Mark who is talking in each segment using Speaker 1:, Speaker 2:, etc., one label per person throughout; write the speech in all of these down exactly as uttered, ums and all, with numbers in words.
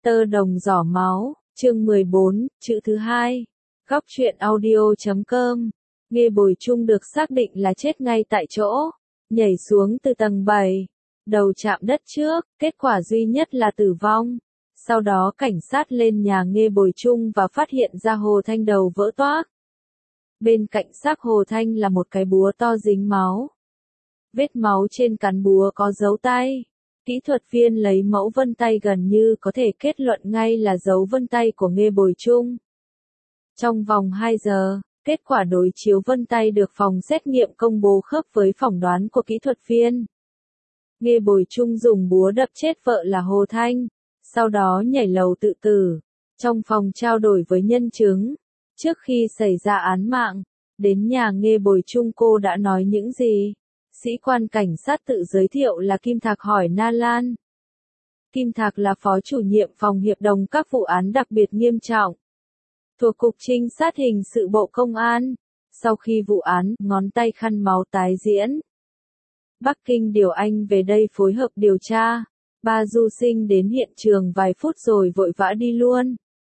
Speaker 1: Tơ đồng giỏ máu, chương mười bốn, chữ thứ hai. Góc truyện audio chấm com. Nghe Bồi Chung được xác định là chết ngay tại chỗ, nhảy xuống từ tầng bảy, đầu chạm đất trước, kết quả duy nhất là tử vong. Sau đó cảnh sát lên nhà Nghe Bồi Chung và phát hiện ra Hồ Thanh đầu vỡ toác. Bên cạnh xác Hồ Thanh là một cái búa to dính máu. Vết máu trên cán búa có dấu tay. Kỹ thuật viên lấy mẫu vân tay gần như có thể kết luận ngay là dấu vân tay của Nghe Bồi Chung. Trong vòng hai giờ, kết quả đối chiếu vân tay được phòng xét nghiệm công bố khớp với phỏng đoán của kỹ thuật viên. Nghe Bồi Chung dùng búa đập chết vợ là Hồ Thanh, sau đó nhảy lầu tự tử. Trong phòng trao đổi với nhân chứng, trước khi xảy ra án mạng, đến nhà Nghe Bồi Chung cô đã nói những gì? Sĩ quan cảnh sát tự giới thiệu là Kim Thạc hỏi Na Lan. Kim Thạc là phó chủ nhiệm phòng hiệp đồng các vụ án đặc biệt nghiêm trọng thuộc Cục Trinh sát hình sự Bộ Công an. Sau khi vụ án ngón tay khăn máu tái diễn, Bắc Kinh điều anh về đây phối hợp điều tra. Ba du sinh đến hiện trường vài phút rồi vội vã đi luôn.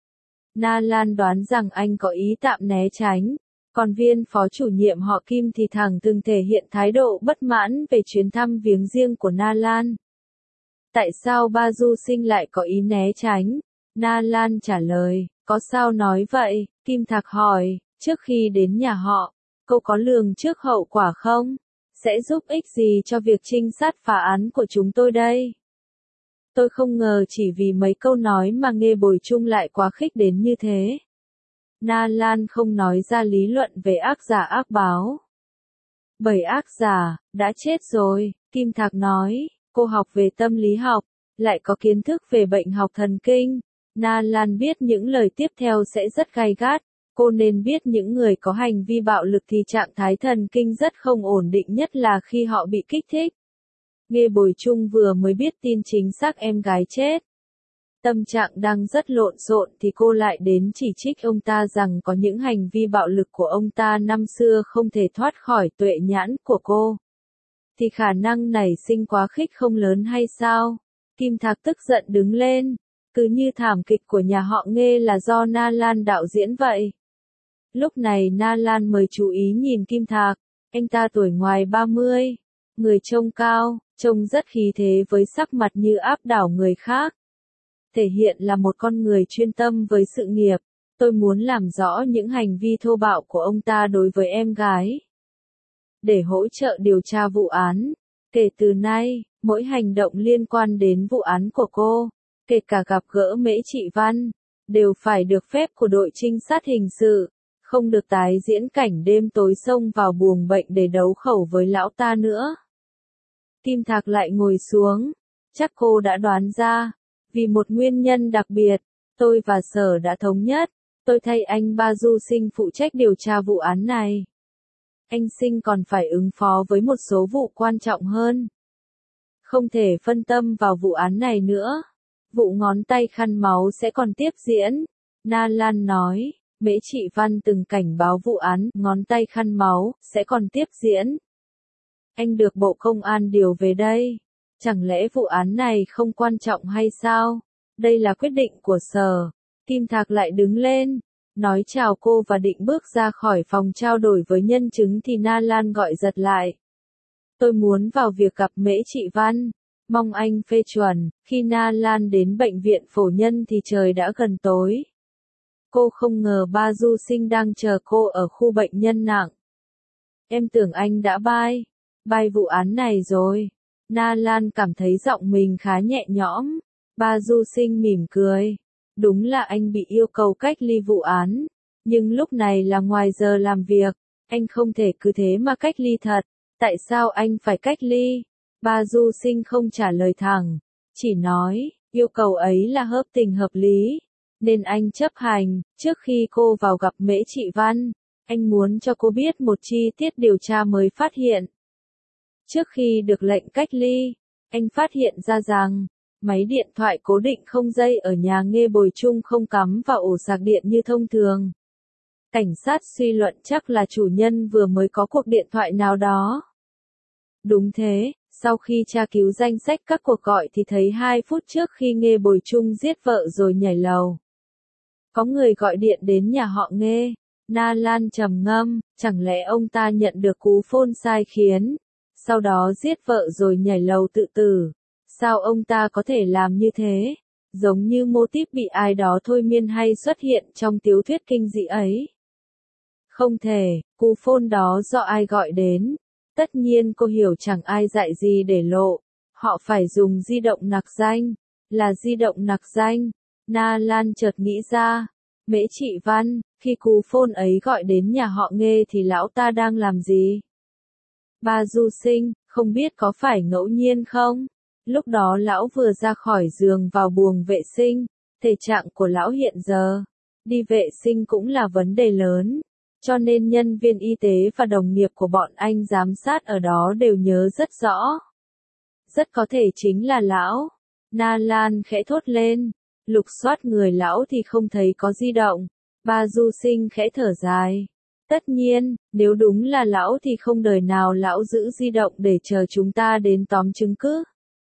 Speaker 1: Na Lan đoán rằng anh có ý tạm né tránh. Còn viên phó chủ nhiệm họ Kim thì thẳng từng thể hiện thái độ bất mãn về chuyến thăm viếng riêng của Na Lan. Tại sao ba du sinh lại có ý né tránh? Na Lan trả lời, có sao nói vậy? Kim Thạc hỏi, trước khi đến nhà họ, cô có lường trước hậu quả không? Sẽ giúp ích gì cho việc trinh sát phá án của chúng tôi đây? Tôi không ngờ chỉ vì mấy câu nói mà Nghe Bồi Chung lại quá khích đến như thế. Na Lan không nói ra lý luận về ác giả ác báo. Bảy ác giả, đã chết rồi, Kim Thạc nói, cô học về tâm lý học, lại có kiến thức về bệnh học thần kinh. Na Lan biết những lời tiếp theo sẽ rất gay gắt, cô nên biết những người có hành vi bạo lực thì trạng thái thần kinh rất không ổn định, nhất là khi họ bị kích thích. Nghe Bồi Chung vừa mới biết tin chính xác em gái chết. Tâm trạng đang rất lộn xộn thì cô lại đến chỉ trích ông ta rằng có những hành vi bạo lực của ông ta năm xưa không thể thoát khỏi tuệ nhãn của cô. Thì khả năng nảy sinh quá khích không lớn hay sao? Kim Thạc tức giận đứng lên. Cứ như thảm kịch của nhà họ Nghe là do Na Lan đạo diễn vậy. Lúc này Na Lan mới chú ý nhìn Kim Thạc. Anh ta tuổi ngoài ba mươi. Người trông cao, trông rất khí thế với sắc mặt như áp đảo người khác. Thể hiện là một con người chuyên tâm với sự nghiệp. Tôi muốn làm rõ những hành vi thô bạo của ông ta đối với em gái. Để hỗ trợ điều tra vụ án, kể từ nay, mỗi hành động liên quan đến vụ án của cô, kể cả gặp gỡ Mễ Trị Văn, đều phải được phép của đội trinh sát hình sự, không được tái diễn cảnh đêm tối xông vào buồng bệnh để đấu khẩu với lão ta nữa. Kim Thạc lại ngồi xuống, chắc cô đã đoán ra. Vì một nguyên nhân đặc biệt, tôi và Sở đã thống nhất, tôi thay anh Ba Du Sinh phụ trách điều tra vụ án này. Anh Sinh còn phải ứng phó với một số vụ quan trọng hơn. Không thể phân tâm vào vụ án này nữa. Vụ ngón tay khăn máu sẽ còn tiếp diễn. Na Lan nói, Mễ Trị Văn từng cảnh báo vụ án ngón tay khăn máu sẽ còn tiếp diễn. Anh được Bộ Công an điều về đây. Chẳng lẽ vụ án này không quan trọng hay sao? Đây là quyết định của Sở. Kim Thạc lại đứng lên, nói chào cô và định bước ra khỏi phòng trao đổi với nhân chứng thì Na Lan gọi giật lại. Tôi muốn vào việc gặp Mễ Trị Văn, mong anh phê chuẩn. Khi Na Lan đến bệnh viện Phổ Nhân thì trời đã gần tối. Cô không ngờ Ba Du Sinh đang chờ cô ở khu bệnh nhân nặng. Em tưởng anh đã bay, bay vụ án này rồi. Na Lan cảm thấy giọng mình khá nhẹ nhõm. Ba Du Sinh mỉm cười. Đúng là anh bị yêu cầu cách ly vụ án. Nhưng lúc này là ngoài giờ làm việc. Anh không thể cứ thế mà cách ly thật. Tại sao anh phải cách ly? Ba Du Sinh không trả lời thẳng. Chỉ nói, yêu cầu ấy là hợp tình hợp lý. Nên anh chấp hành. Trước khi cô vào gặp Mễ Trị Văn, anh muốn cho cô biết một chi tiết điều tra mới phát hiện. Trước khi được lệnh cách ly, anh phát hiện ra rằng, máy điện thoại cố định không dây ở nhà Nghe Bồi Chung không cắm vào ổ sạc điện như thông thường. Cảnh sát suy luận chắc là chủ nhân vừa mới có cuộc điện thoại nào đó. Đúng thế, Sau khi tra cứu danh sách các cuộc gọi thì thấy hai phút trước khi Nghê Bồi Chung giết vợ rồi nhảy lầu. Có người gọi điện đến nhà họ Nghê. Na Lan trầm ngâm, chẳng lẽ ông ta nhận được cú phone sai khiến, sau đó giết vợ rồi nhảy lầu tự tử. Sao ông ta có thể làm như thế? Giống như mô típ bị ai đó thôi miên hay xuất hiện trong tiểu thuyết kinh dị ấy. Không thể, cú phone đó do ai gọi đến. Tất nhiên cô hiểu chẳng ai dạy gì để lộ. Họ phải dùng di động nặc danh. Là di động nặc danh. Na Lan chợt nghĩ ra. Mễ Trị Văn, khi cú phone ấy gọi đến nhà họ Nghê thì lão ta đang làm gì? Ba Du Sinh, không biết có phải ngẫu nhiên không? Lúc đó lão vừa ra khỏi giường vào buồng vệ sinh. Thể trạng của lão hiện giờ, đi vệ sinh cũng là vấn đề lớn. Cho nên nhân viên y tế và đồng nghiệp của bọn anh giám sát ở đó đều nhớ rất rõ. Rất có thể chính là lão. Na Lan khẽ thốt lên. Lục soát người lão thì không thấy có di động. Ba Du Sinh khẽ thở dài. Tất nhiên, nếu đúng là lão thì không đời nào lão giữ di động để chờ chúng ta đến tóm chứng cứ.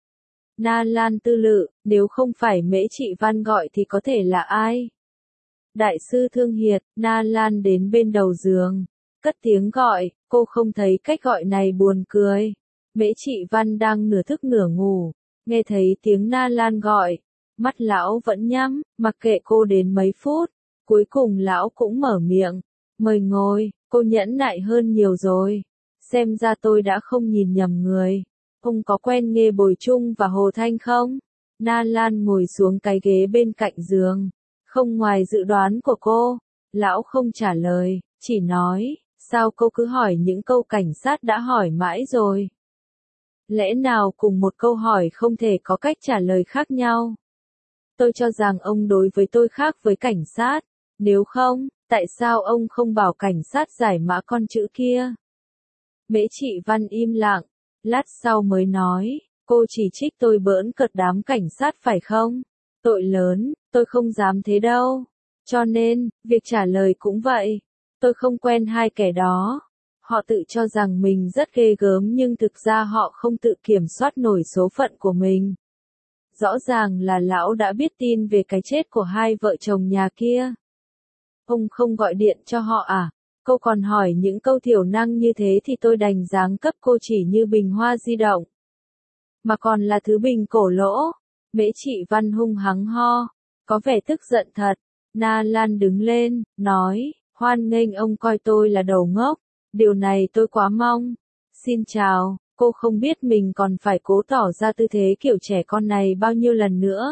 Speaker 1: Na Lan tư lự, nếu không phải Mễ Trị Văn gọi thì có thể là ai? Đại sư Thương Hiệt. Na Lan đến bên đầu giường, cất tiếng gọi, cô không thấy cách gọi này buồn cười. Mễ Trị Văn đang nửa thức nửa ngủ, nghe thấy tiếng Na Lan gọi, mắt lão vẫn nhắm, mặc kệ cô đến mấy phút, cuối cùng lão cũng mở miệng, mời ngồi. Cô nhẫn nại hơn nhiều rồi, xem ra tôi đã không nhìn nhầm người. Ông có quen Nghê Bồi Chung và Hồ Thanh không? Na Lan ngồi xuống cái ghế bên cạnh giường. Không ngoài dự đoán của cô, lão không trả lời, chỉ nói, sao cô cứ hỏi những câu cảnh sát đã hỏi mãi rồi? Lẽ nào cùng một câu hỏi không thể có cách trả lời khác nhau? Tôi cho rằng ông đối với tôi khác với cảnh sát, nếu không, tại sao ông không bảo cảnh sát giải mã con chữ kia? Mễ Trị Văn im lặng, lát sau mới nói, cô chỉ trích tôi bỡn cợt đám cảnh sát phải không? Tội lớn, tôi không dám thế đâu. Cho nên, việc trả lời cũng vậy. Tôi không quen hai kẻ đó. Họ tự cho rằng mình rất ghê gớm nhưng thực ra họ không tự kiểm soát nổi số phận của mình. Rõ ràng là lão đã biết tin về cái chết của hai vợ chồng nhà kia. Ông không gọi điện cho họ à? Cô còn hỏi những câu thiểu năng như thế thì tôi đành giáng cấp cô chỉ như bình hoa di động. Mà còn là thứ bình cổ lỗ. Mễ Trị Văn hung hăng ho, có vẻ tức giận thật. Na Lan đứng lên, nói, hoan nghênh ông coi tôi là đầu ngốc, điều này tôi quá mong. Xin chào, cô không biết mình còn phải cố tỏ ra tư thế kiểu trẻ con này bao nhiêu lần nữa.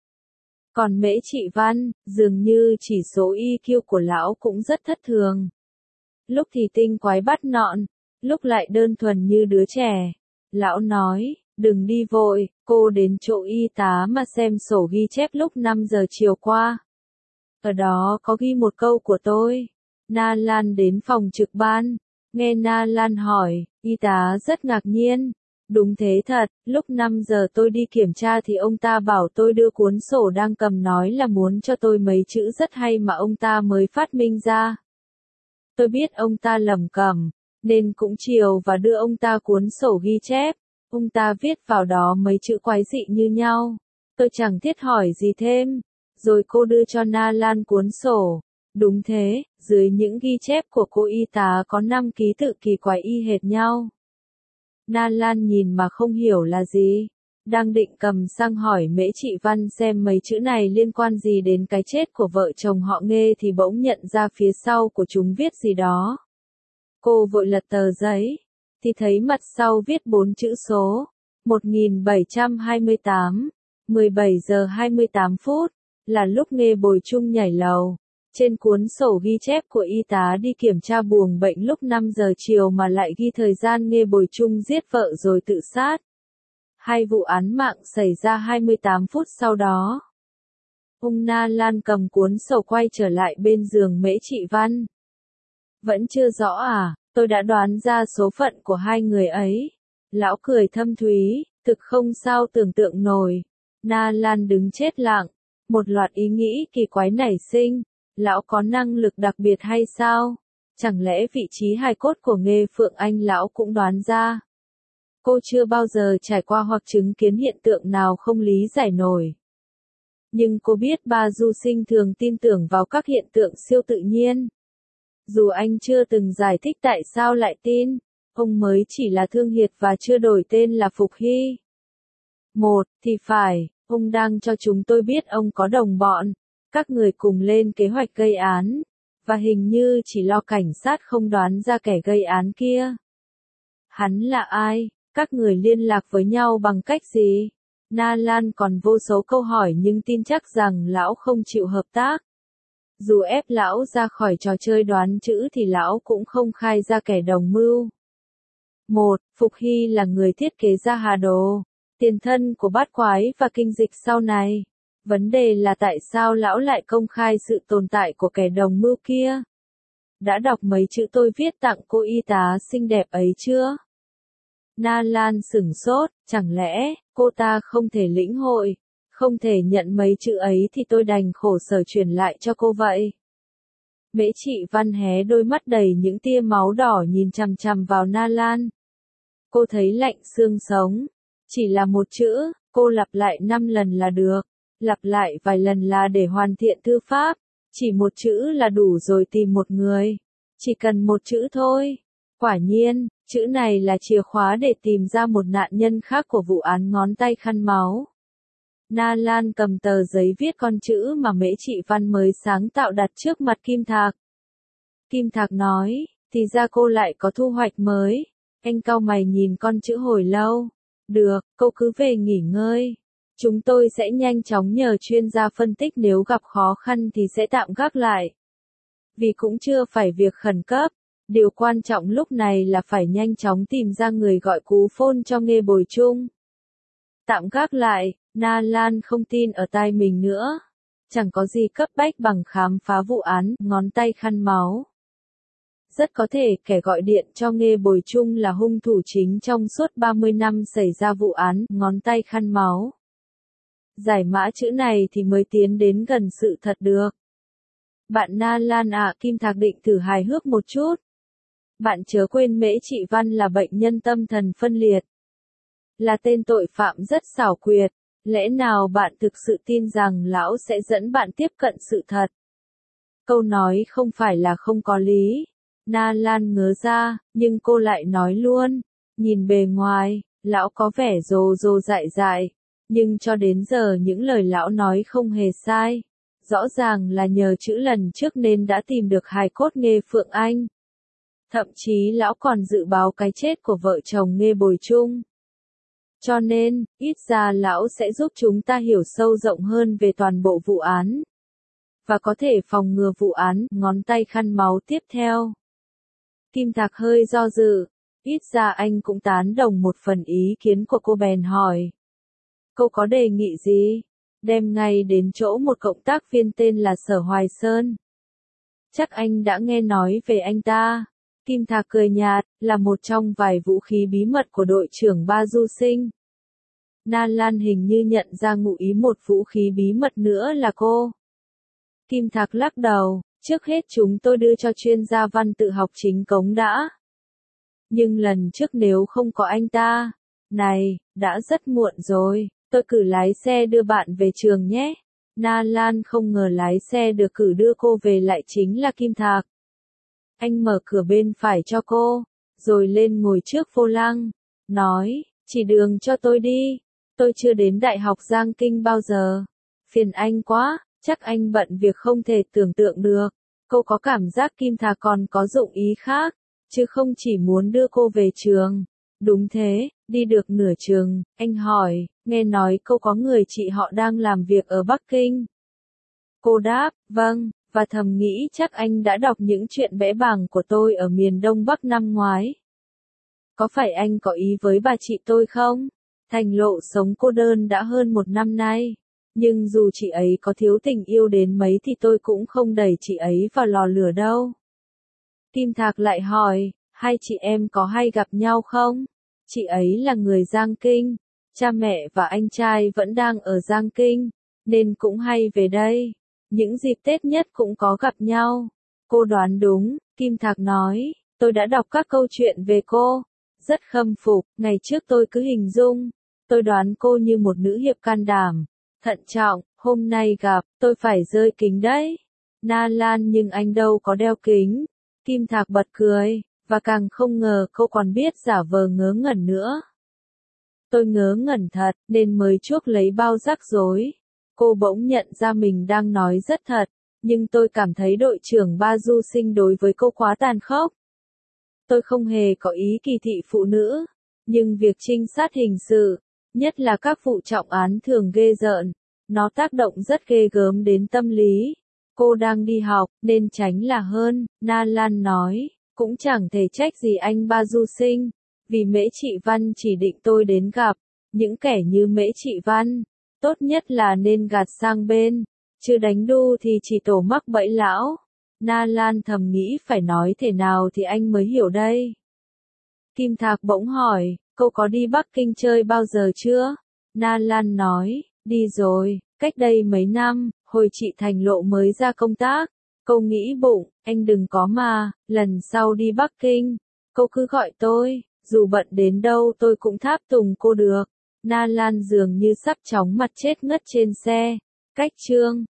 Speaker 1: Còn Mễ Trị Văn, dường như chỉ số i kiu của lão cũng rất thất thường. Lúc thì tinh quái bắt nọn, lúc lại đơn thuần như đứa trẻ. Lão nói, đừng đi vội, cô đến chỗ y tá mà xem sổ ghi chép lúc năm giờ chiều qua. Ở đó có ghi một câu của tôi. Na Lan đến phòng trực ban, nghe Na Lan hỏi, y tá rất ngạc nhiên. Đúng thế thật, lúc năm giờ tôi đi kiểm tra thì ông ta bảo tôi đưa cuốn sổ đang cầm nói là muốn cho tôi mấy chữ rất hay mà ông ta mới phát minh ra. Tôi biết ông ta lẩm cẩm, nên cũng chiều và đưa ông ta cuốn sổ ghi chép. Ông ta viết vào đó mấy chữ quái dị như nhau. Tôi chẳng thiết hỏi gì thêm. Rồi cô đưa cho Na Lan cuốn sổ. Đúng thế, dưới những ghi chép của cô y tá có năm ký tự kỳ quái y hệt nhau. Na Lan nhìn mà không hiểu là gì. Đang định cầm sang hỏi Mễ Trị Văn xem mấy chữ này liên quan gì đến cái chết của vợ chồng họ Nghê thì bỗng nhận ra phía sau của chúng viết gì đó. Cô vội lật tờ giấy, thì thấy mặt sau viết bốn chữ số, một nghìn bảy trăm hai mươi tám, mười bảy giờ hai mươi tám phút, là lúc Nghê Bồi Chung nhảy lầu. Trên cuốn sổ ghi chép của y tá đi kiểm tra buồng bệnh lúc năm giờ chiều mà lại ghi thời gian Nghê Bồi Chung giết vợ rồi tự sát. Hai vụ án mạng xảy ra hai mươi tám phút sau đó. Ông Na Lan cầm cuốn sổ quay trở lại bên giường Mễ Trị Văn. Vẫn chưa rõ à, tôi đã đoán ra số phận của hai người ấy. Lão cười thâm thúy, thực không sao tưởng tượng nổi. Na Lan đứng chết lặng, một loạt ý nghĩ kỳ quái nảy sinh. Lão có năng lực đặc biệt hay sao? Chẳng lẽ vị trí hài cốt của Nghê Phượng Anh lão cũng đoán ra? Cô chưa bao giờ trải qua hoặc chứng kiến hiện tượng nào không lý giải nổi. Nhưng cô biết ba du sinh thường tin tưởng vào các hiện tượng siêu tự nhiên. Dù anh chưa từng giải thích tại sao lại tin, ông mới chỉ là Thương Hiệt và chưa đổi tên là Phục Hy. Một, thì phải, ông đang cho chúng tôi biết ông có đồng bọn, các người cùng lên kế hoạch gây án, và hình như chỉ lo cảnh sát không đoán ra kẻ gây án kia. Hắn là ai? Các người liên lạc với nhau bằng cách gì? Na Lan còn vô số câu hỏi nhưng tin chắc rằng lão không chịu hợp tác. Dù ép lão ra khỏi trò chơi đoán chữ thì lão cũng không khai ra kẻ đồng mưu. Một, Phục Hy là người thiết kế ra Hà Đồ, tiền thân của bát quái và kinh dịch sau này. Vấn đề là tại sao lão lại công khai sự tồn tại của kẻ đồng mưu kia? Đã đọc mấy chữ tôi viết tặng cô y tá xinh đẹp ấy chưa? Na Lan sửng sốt, chẳng lẽ cô ta không thể lĩnh hội, không thể nhận mấy chữ ấy thì tôi đành khổ sở truyền lại cho cô vậy. Mễ Trị Văn hé đôi mắt đầy những tia máu đỏ nhìn chằm chằm vào Na Lan. Cô thấy lạnh xương sống. Chỉ là một chữ, cô lặp lại năm lần là được. Lặp lại vài lần là để hoàn thiện thư pháp. Chỉ một chữ là đủ rồi tìm một người. Chỉ cần một chữ thôi. Quả nhiên, chữ này là chìa khóa để tìm ra một nạn nhân khác của vụ án ngón tay khăn máu. Na Lan cầm tờ giấy viết con chữ mà Mễ Trị Văn mới sáng tạo đặt trước mặt Kim Thạc. Kim Thạc nói, thì ra cô lại có thu hoạch mới. Anh cau mày nhìn con chữ hồi lâu. Được, cô cứ về nghỉ ngơi. Chúng tôi sẽ nhanh chóng nhờ chuyên gia phân tích, nếu gặp khó khăn thì sẽ tạm gác lại. Vì cũng chưa phải việc khẩn cấp. Điều quan trọng lúc này là phải nhanh chóng tìm ra người gọi cú phone cho Nghê Bồi Chung. Tạm gác lại, Na Lan không tin ở tai mình nữa. Chẳng có gì cấp bách bằng khám phá vụ án ngón tay khăn máu. Rất có thể kẻ gọi điện cho Nghê Bồi Chung là hung thủ chính trong suốt ba mươi năm xảy ra vụ án ngón tay khăn máu. Giải mã chữ này thì mới tiến đến gần sự thật được. Bạn Na Lan ạ, Kim Thạc định thử hài hước một chút. Bạn chớ quên Mễ Trị Văn là bệnh nhân tâm thần phân liệt. Là tên tội phạm rất xảo quyệt. Lẽ nào bạn thực sự tin rằng lão sẽ dẫn bạn tiếp cận sự thật? Câu nói không phải là không có lý. Na Lan ngớ ra, nhưng cô lại nói luôn. Nhìn bề ngoài, lão có vẻ rồ rồ dại dại. Nhưng cho đến giờ những lời lão nói không hề sai. Rõ ràng là nhờ chữ lần trước nên đã tìm được hài cốt Nghê Phượng Anh. Thậm chí lão còn dự báo cái chết của vợ chồng Nghê Bồi Chung. Cho nên, ít ra lão sẽ giúp chúng ta hiểu sâu rộng hơn về toàn bộ vụ án. Và có thể phòng ngừa vụ án ngón tay khăn máu tiếp theo. Kim Thạc hơi do dự. Ít ra anh cũng tán đồng một phần ý kiến của cô, bèn hỏi. Cô có đề nghị gì? Đem ngay đến chỗ một cộng tác viên tên là Sở Hoài Sơn. Chắc anh đã nghe nói về anh ta. Kim Thạc cười nhạt, là một trong vài vũ khí bí mật của đội trưởng Ba Du Sinh. Na Lan hình như nhận ra ngụ ý một vũ khí bí mật nữa là cô. Kim Thạc lắc đầu, trước hết chúng tôi đưa cho chuyên gia văn tự học chính cống đã. Nhưng lần trước nếu không có anh ta, này, đã rất muộn rồi, tôi cử lái xe đưa bạn về trường nhé. Na Lan không ngờ lái xe được cử đưa cô về lại chính là Kim Thạc. Anh mở cửa bên phải cho cô, rồi lên ngồi trước vô lăng, nói, chỉ đường cho tôi đi, tôi chưa đến Đại học Giang Kinh bao giờ. Phiền anh quá, chắc anh bận việc không thể tưởng tượng được. Cô có cảm giác Kim Thạc còn có dụng ý khác, chứ không chỉ muốn đưa cô về trường. Đúng thế, đi được nửa chừng, anh hỏi, nghe nói cô có người chị họ đang làm việc ở Bắc Kinh. Cô đáp, vâng, và thầm nghĩ chắc anh đã đọc những chuyện bẽ bàng của tôi ở miền Đông Bắc năm ngoái. Có phải anh có ý với bà chị tôi không? Thành Lộ sống cô đơn đã hơn một năm nay. Nhưng dù chị ấy có thiếu tình yêu đến mấy thì tôi cũng không đẩy chị ấy vào lò lửa đâu. Kim Thạc lại hỏi, hai chị em có hay gặp nhau không? Chị ấy là người Giang Kinh, cha mẹ và anh trai vẫn đang ở Giang Kinh, nên cũng hay về đây. Những dịp Tết nhất cũng có gặp nhau. Cô đoán đúng, Kim Thạc nói, tôi đã đọc các câu chuyện về cô. rất khâm phục, ngày trước tôi cứ hình dung, tôi đoán cô như một nữ hiệp can đảm, thận trọng, hôm nay gặp, tôi phải rơi kính đấy. Na Lan nhưng anh đâu có đeo kính. Kim Thạc bật cười, và càng không ngờ cô còn biết giả vờ ngớ ngẩn nữa. Tôi ngớ ngẩn thật, nên mới chuốc lấy bao rắc rối. Cô bỗng nhận ra mình đang nói rất thật, nhưng tôi cảm thấy đội trưởng Ba Du Sinh đối với cô quá tàn khốc. Tôi không hề có ý kỳ thị phụ nữ, nhưng việc trinh sát hình sự, nhất là các vụ trọng án thường ghê rợn, nó tác động rất ghê gớm đến tâm lý. Cô đang đi học, nên tránh là hơn, Na Lan nói, cũng chẳng thể trách gì anh Ba Du Sinh, vì Mễ Trị Văn chỉ định tôi đến gặp, những kẻ như Mễ Trị Văn, tốt nhất là nên gạt sang bên, chứ đánh đu thì chỉ tổ mắc bẫy lão. Na Lan thầm nghĩ phải nói thế nào thì anh mới hiểu đây. Kim Thạc bỗng hỏi, cô có đi Bắc Kinh chơi bao giờ chưa? Na Lan nói, đi rồi, cách đây mấy năm, hồi chị Thành Lộ mới ra công tác. Cô nghĩ bụng, anh đừng có mà, lần sau đi Bắc Kinh, cô cứ gọi tôi, dù bận đến đâu tôi cũng tháp tùng cô được. Na Lan dường như sắp chóng mặt chết ngất trên xe. Cách chương